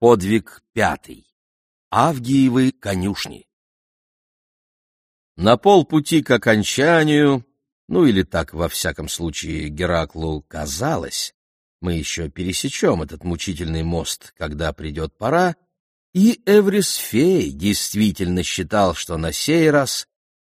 Подвиг 5. Авгиевы конюшни. На полпути к окончанию, или так, во всяком случае, Гераклу казалось, мы еще пересечем этот мучительный мост, когда придет пора, и Эврисфей действительно считал, что на сей раз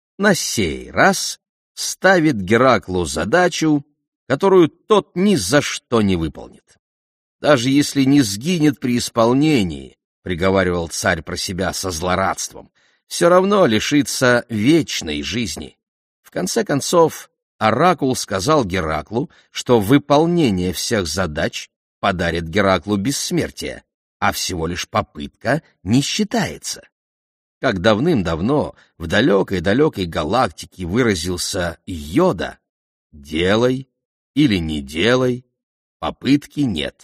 ставит Гераклу задачу, которую тот ни за что не выполнит. Даже если не сгинет при исполнении, приговаривал царь про себя со злорадством, все равно лишится вечной жизни. В конце концов, оракул сказал Гераклу, что выполнение всех задач подарит Гераклу бессмертие, а всего лишь попытка не считается. Как давным-давно в далекой-далекой галактике выразился Йода: «Делай или не делай, попытки нет».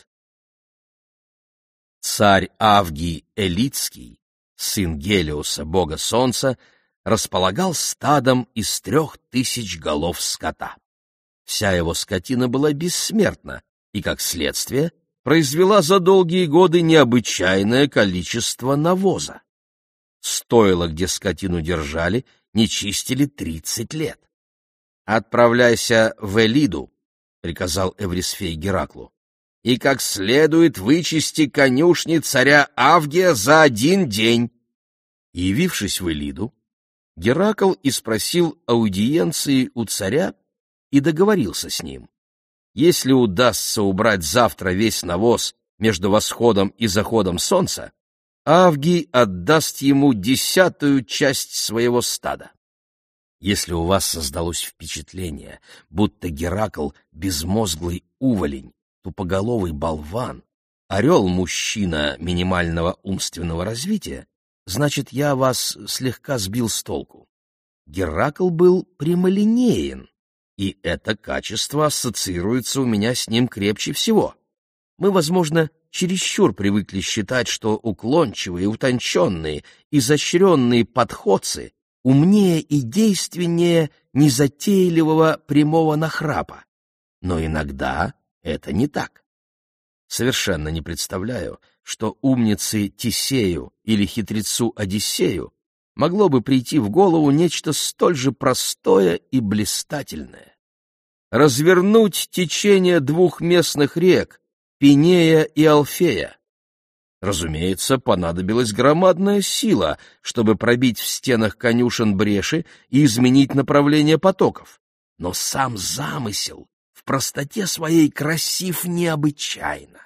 Царь Авгий Элитский, сын Гелиоса, бога солнца, располагал стадом из 3000 голов скота. Вся его скотина была бессмертна и, как следствие, произвела за долгие годы необычайное количество навоза. Стойло, где скотину держали, не чистили 30 лет. «Отправляйся в Элиду», — приказал Эврисфей Гераклу, «и как следует вычисти конюшни царя Авгия за 1 день». Явившись в Элиду, Геракл и спросил аудиенции у царя и договорился с ним. Если удастся убрать завтра весь навоз между восходом и заходом солнца, Авгий отдаст ему 10-ю часть своего стада. Если у вас создалось впечатление, будто Геракл — безмозглый уволень, тупоголовый болван, орел-мужчина минимального умственного развития, значит, я вас слегка сбил с толку. Геракл был прямолинеен, и это качество ассоциируется у меня с ним крепче всего. Мы, возможно, чересчур привыкли считать, что уклончивые, утонченные, изощренные подходцы умнее и действеннее незатейливого прямого нахрапа. Но иногда это не так. Совершенно не представляю, что умнице Тесею или хитрецу Одиссею могло бы прийти в голову нечто столь же простое и блистательное. Развернуть течение 2 местных рек, Пинея и Алфея. Разумеется, понадобилась громадная сила, чтобы пробить в стенах конюшен бреши и изменить направление потоков. Но сам замысел в простоте своей красив необычайно.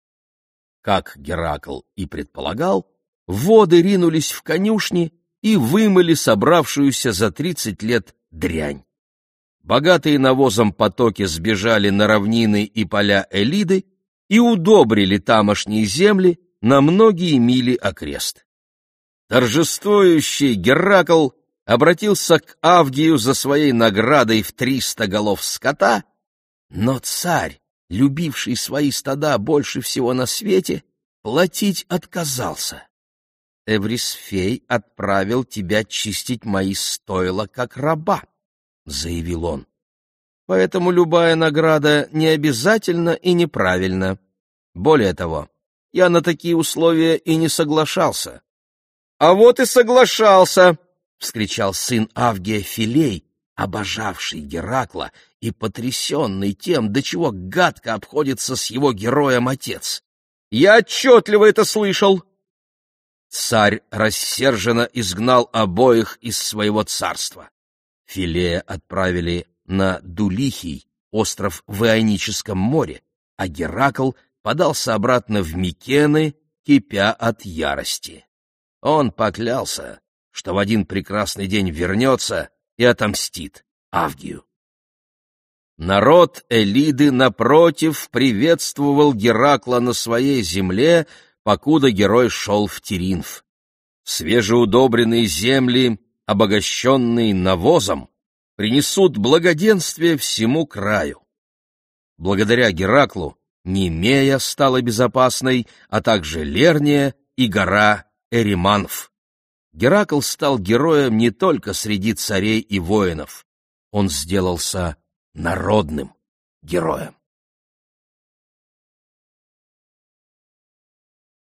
Как Геракл и предполагал, воды ринулись в конюшни и вымыли собравшуюся за 30 лет дрянь. Богатые навозом потоки сбежали на равнины и поля Элиды и удобрили тамошние земли на многие мили окрест. Торжествующий Геракл обратился к Авгию за своей наградой в 300 голов скота, но царь, любивший свои стада больше всего на свете, платить отказался. «Эврисфей отправил тебя чистить мои стойла как раба», — заявил он. «Поэтому любая награда не обязательна и неправильна. Более того, я на такие условия и не соглашался». «А вот и соглашался!» — вскричал сын Авгия Филей, обожавший Геракла и потрясенный тем, до чего гадко обходится с его героем отец. «Я отчетливо это слышал!» Царь рассерженно изгнал обоих из своего царства. Филея отправили на Дулихий, остров в Ионическом море, а Геракл подался обратно в Микены, кипя от ярости. Он поклялся, что в один прекрасный день вернется и отомстит Авгию. Народ Элиды, напротив, приветствовал Геракла на своей земле, покуда герой шел в Теринф. Свежеудобренные земли, обогащенные навозом, принесут благоденствие всему краю. Благодаря Гераклу Немея стала безопасной, а также Лерния и гора Эриманф. Геракл стал героем не только среди царей и воинов. Он сделался народным героем.